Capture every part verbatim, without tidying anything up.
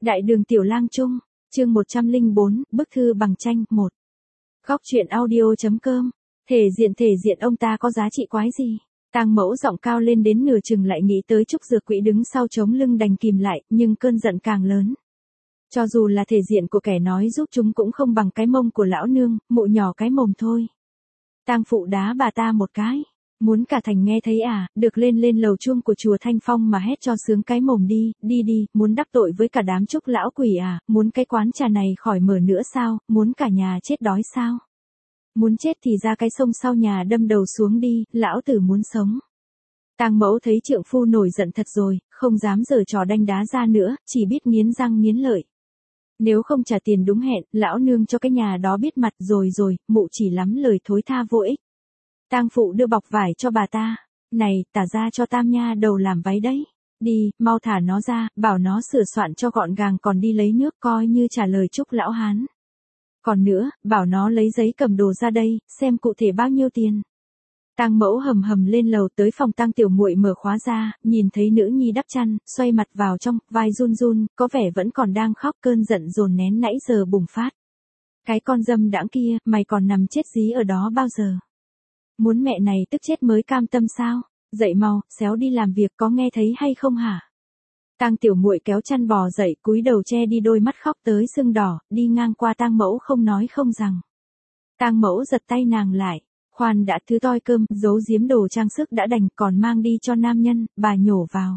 Đại đường Tiểu Lang Trung, chương một trăm lẻ bốn, bức thư bằng tranh, một. Góc truyện audio.com, thể diện thể diện ông ta có giá trị quái gì? Tang Mẫu giọng cao lên đến nửa chừng lại nghĩ tới Trúc Dược Quỹ đứng sau chống lưng đành kìm lại, nhưng cơn giận càng lớn. Cho dù là thể diện của kẻ nói giúp chúng cũng không bằng cái mông của lão nương, mụ nhỏ cái mồm thôi. Tang phụ đá bà ta một cái. Muốn cả thành nghe thấy à, được lên lên lầu chuông của chùa Thanh Phong mà hét cho sướng cái mồm đi, đi đi, muốn đắc tội với cả đám Trúc lão quỷ à, muốn cái quán trà này khỏi mở nữa sao, muốn cả nhà chết đói sao? Muốn chết thì ra cái sông sau nhà đâm đầu xuống đi, lão tử muốn sống. Tang Mẫu thấy trượng phu nổi giận thật rồi, không dám giở trò đanh đá ra nữa, chỉ biết nghiến răng nghiến lợi. Nếu không trả tiền đúng hẹn, lão nương cho cái nhà đó biết mặt rồi rồi, mụ chỉ lắm lời thối tha vô ích. Tang phụ đưa bọc vải cho bà ta. Này, tả ra cho tam nha đầu làm váy đấy. Đi, mau thả nó ra, bảo nó sửa soạn cho gọn gàng còn đi lấy nước coi như trả lời Trúc lão hán. Còn nữa, bảo nó lấy giấy cầm đồ ra đây, xem cụ thể bao nhiêu tiền. Tang Mẫu hầm hầm lên lầu tới phòng Tang tiểu muội mở khóa ra, nhìn thấy nữ nhi đắp chăn, xoay mặt vào trong, vai run run, có vẻ vẫn còn đang khóc, cơn giận dồn nén nãy giờ bùng phát. Cái con dâm đãng kia, mày còn nằm chết dí ở đó bao giờ? Muốn mẹ này tức chết mới cam tâm sao? Dậy mau, xéo đi làm việc, có nghe thấy hay không hả? Tang tiểu muội kéo chăn bò dậy, cúi đầu che đi đôi mắt khóc tới sưng đỏ, đi ngang qua Tang Mẫu không nói không rằng. Tang Mẫu giật tay nàng lại, khoan đã, thứ toi cơm, giấu giếm đồ trang sức đã đành, còn mang đi cho nam nhân, bà nhổ vào.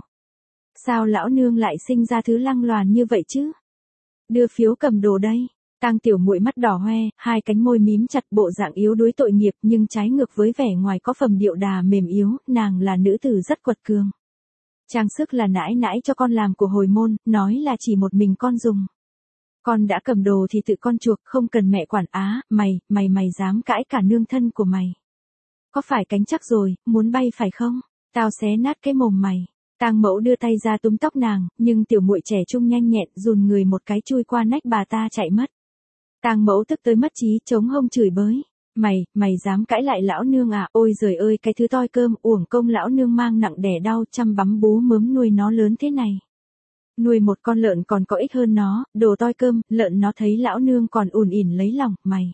Sao lão nương lại sinh ra thứ lăng loàn như vậy chứ? Đưa phiếu cầm đồ đây. Tang tiểu muội mắt đỏ hoe, hai cánh môi mím chặt, bộ dạng yếu đuối tội nghiệp, nhưng trái ngược với vẻ ngoài có phẩm điệu đà mềm yếu, nàng là nữ tử rất quật cường. Trang sức là nãi nãi cho con làm của hồi môn, nói là chỉ một mình con dùng. Con đã cầm đồ thì tự con chuộc, không cần mẹ quản. Á, mày, mày mày dám cãi cả nương thân của mày. Có phải cánh chắc rồi, muốn bay phải không? Tao xé nát cái mồm mày. Tang Mẫu đưa tay ra túm tóc nàng, nhưng tiểu muội trẻ trung nhanh nhẹn, dùn người một cái chui qua nách bà ta chạy mất. Tang Mẫu tức tới mất trí, chống hông chửi bới. Mày, mày dám cãi lại lão nương à? Ôi giời ơi, cái thứ toi cơm, uổng công lão nương mang nặng đẻ đau, chăm bắm bú mớm nuôi nó lớn thế này. Nuôi một con lợn còn có ích hơn nó, đồ toi cơm, lợn nó thấy lão nương còn ùn ỉn lấy lòng, mày.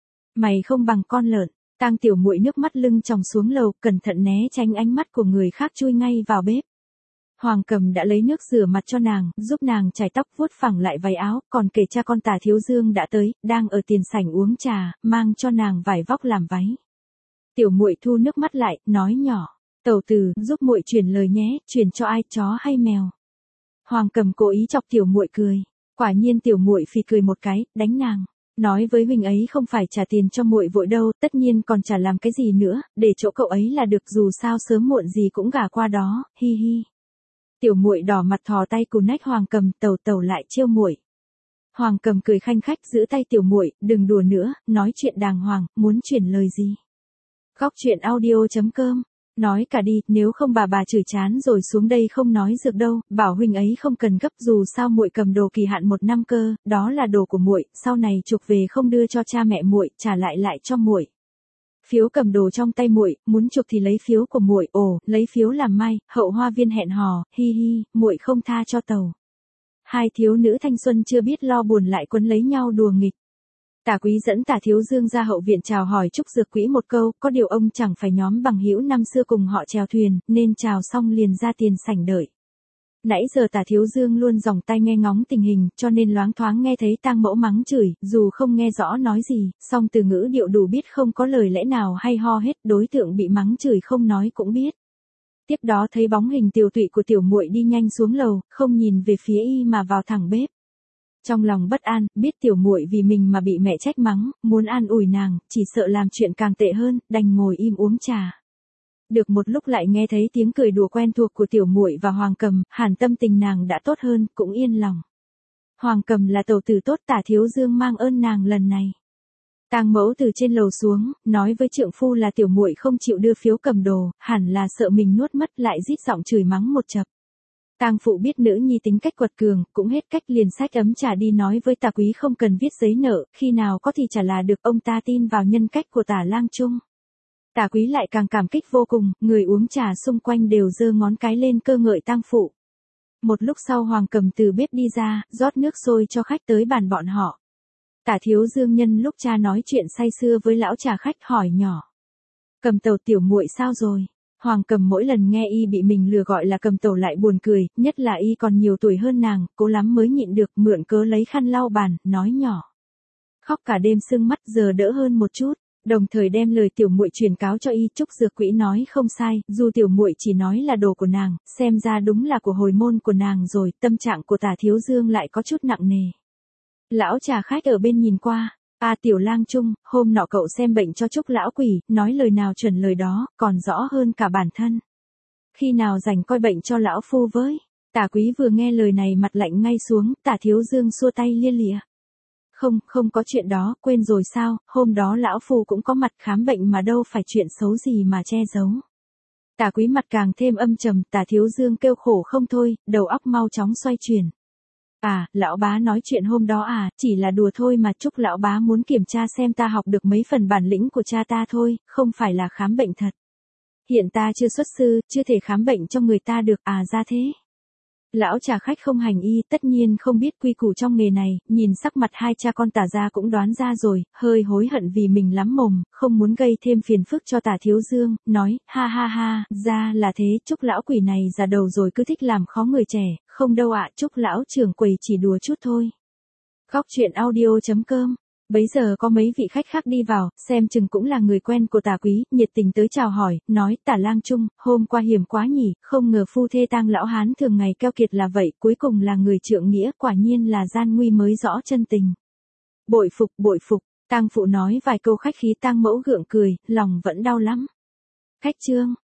Mày không bằng con lợn. Tang tiểu muội nước mắt lưng tròng xuống lầu, cẩn thận né tránh ánh mắt của người khác chui ngay vào bếp. Hoàng Cầm đã lấy nước rửa mặt cho nàng, giúp nàng chải tóc, vuốt phẳng lại váy áo, còn kể cha con Tả Thiếu Dương đã tới, đang ở tiền sảnh uống trà, mang cho nàng vải vóc làm váy. Tiểu muội thu nước mắt lại, nói nhỏ, tẩu tử, giúp muội truyền lời nhé, truyền cho ai, chó hay mèo? Hoàng Cầm cố ý chọc tiểu muội cười, quả nhiên tiểu muội phì cười một cái, đánh nàng. Nói với huynh ấy không phải trả tiền cho muội vội đâu, tất nhiên còn chả làm cái gì nữa, để chỗ cậu ấy là được, dù sao sớm muộn gì cũng gả qua đó, hi hi. Tiểu muội đỏ mặt thò tay cù nách Hoàng Cầm, tẩu tẩu lại trêu muội. Hoàng Cầm cười khanh khách giữ tay tiểu muội, đừng đùa nữa, nói chuyện đàng hoàng, muốn chuyển lời gì? Góc truyện audio.com, nói cả đi, nếu không bà bà chửi chán rồi xuống đây không nói dược đâu, bảo huynh ấy không cần gấp, dù sao muội cầm đồ kỳ hạn một năm cơ, đó là đồ của muội, sau này chuộc về không đưa cho cha mẹ muội, trả lại lại cho muội. Phiếu cầm đồ trong tay muội, muốn chuộc thì lấy phiếu của muội, ồ, lấy phiếu làm mai, hậu hoa viên hẹn hò, hi hi, muội không tha cho tàu. Hai thiếu nữ thanh xuân chưa biết lo buồn lại quấn lấy nhau đùa nghịch. Tả Quý dẫn Tả Thiếu Dương ra hậu viện chào hỏi Trúc Dược Quỹ một câu, có điều ông chẳng phải nhóm bằng hữu năm xưa cùng họ chèo thuyền, nên chào xong liền ra tiền sảnh đợi. Nãy giờ Tả Thiếu Dương luôn dòng tay nghe ngóng tình hình, cho nên loáng thoáng nghe thấy Tang Mẫu mắng chửi, dù không nghe rõ nói gì, song từ ngữ điệu đủ biết không có lời lẽ nào hay ho hết, đối tượng bị mắng chửi không nói cũng biết. Tiếp đó thấy bóng hình tiều tụy của tiểu muội đi nhanh xuống lầu, không nhìn về phía y mà vào thẳng bếp. Trong lòng bất an, biết tiểu muội vì mình mà bị mẹ trách mắng, muốn an ủi nàng, chỉ sợ làm chuyện càng tệ hơn, đành ngồi im uống trà. Được một lúc lại nghe thấy tiếng cười đùa quen thuộc của tiểu muội và Hoàng Cầm, hẳn tâm tình nàng đã tốt hơn, cũng yên lòng. Hoàng Cầm là tẩu tử tốt, Tả Thiếu Dương mang ơn nàng lần này. Tang Mẫu từ trên lầu xuống, nói với trượng phu là tiểu muội không chịu đưa phiếu cầm đồ, hẳn là sợ mình nuốt mất, lại rít giọng chửi mắng một chập. Tang phụ biết nữ nhi tính cách quật cường, cũng hết cách liền xách ấm trà đi nói với Tả Quý không cần viết giấy nợ, khi nào có thì trả là được, ông ta tin vào nhân cách của Tả Lang Trung. Tả Quý lại càng cảm kích vô cùng, người uống trà xung quanh đều giơ ngón cái lên cơ ngợi Tang phụ. Một lúc sau Hoàng Cầm từ bếp đi ra, rót nước sôi cho khách tới bàn bọn họ. Tả Thiếu Dương nhân lúc cha nói chuyện say sưa với lão trà khách hỏi nhỏ. Cầm Tàu tiểu muội sao rồi? Hoàng Cầm mỗi lần nghe y bị mình lừa gọi là Cầm Tàu lại buồn cười, nhất là y còn nhiều tuổi hơn nàng, cố lắm mới nhịn được, mượn cớ lấy khăn lau bàn, nói nhỏ. Khóc cả đêm sưng mắt giờ đỡ hơn một chút, đồng thời đem lời tiểu muội truyền cáo cho y. Trúc Dược Quỹ nói không sai, dù tiểu muội chỉ nói là đồ của nàng, xem ra đúng là của hồi môn của nàng rồi. Tâm trạng của Tả Thiếu Dương lại có chút nặng nề. Lão trà khách ở bên nhìn qua. À tiểu lang trung, hôm nọ cậu xem bệnh cho Trúc lão quỷ, nói lời nào chuẩn lời đó, còn rõ hơn cả bản thân. Khi nào rảnh coi bệnh cho lão phu với. Tả Quý vừa nghe lời này mặt lạnh ngay xuống. Tả Thiếu Dương xua tay lia lịa. Không, không có chuyện đó, quên rồi sao, hôm đó lão phu cũng có mặt khám bệnh mà đâu phải chuyện xấu gì mà che giấu. Tả Quý mặt càng thêm âm trầm. Tả Thiếu Dương kêu khổ không thôi, đầu óc mau chóng xoay chuyển. À, lão bá nói chuyện hôm đó à, chỉ là đùa thôi mà. Chúc lão bá muốn kiểm tra xem ta học được mấy phần bản lĩnh của cha ta thôi, không phải là khám bệnh thật. Hiện ta chưa xuất sư, chưa thể khám bệnh cho người ta được. À ra thế. Lão trà khách không hành y, tất nhiên không biết quy củ trong nghề này, nhìn sắc mặt hai cha con Tả gia cũng đoán ra rồi, hơi hối hận vì mình lắm mồm, không muốn gây thêm phiền phức cho Tả Thiếu Dương, nói, ha ha ha, ra là thế. Chúc lão quỷ này già đầu rồi cứ thích làm khó người trẻ, không đâu ạ. Chúc lão trưởng quầy chỉ đùa chút thôi. Góc truyện audio chấm com. Bấy giờ có mấy vị khách khác đi vào, xem chừng cũng là người quen của Tả Quý, nhiệt tình tới chào hỏi, nói, Tả lang trung, hôm qua hiểm quá nhỉ, không ngờ phu thê tang lão hán thường ngày keo kiệt là vậy, cuối cùng là người trượng nghĩa, quả nhiên là gian nguy mới rõ chân tình. Bội phục, bội phục, tang phụ nói vài câu khách khí. Tang mẫu gượng cười, lòng vẫn đau lắm. Khách trương.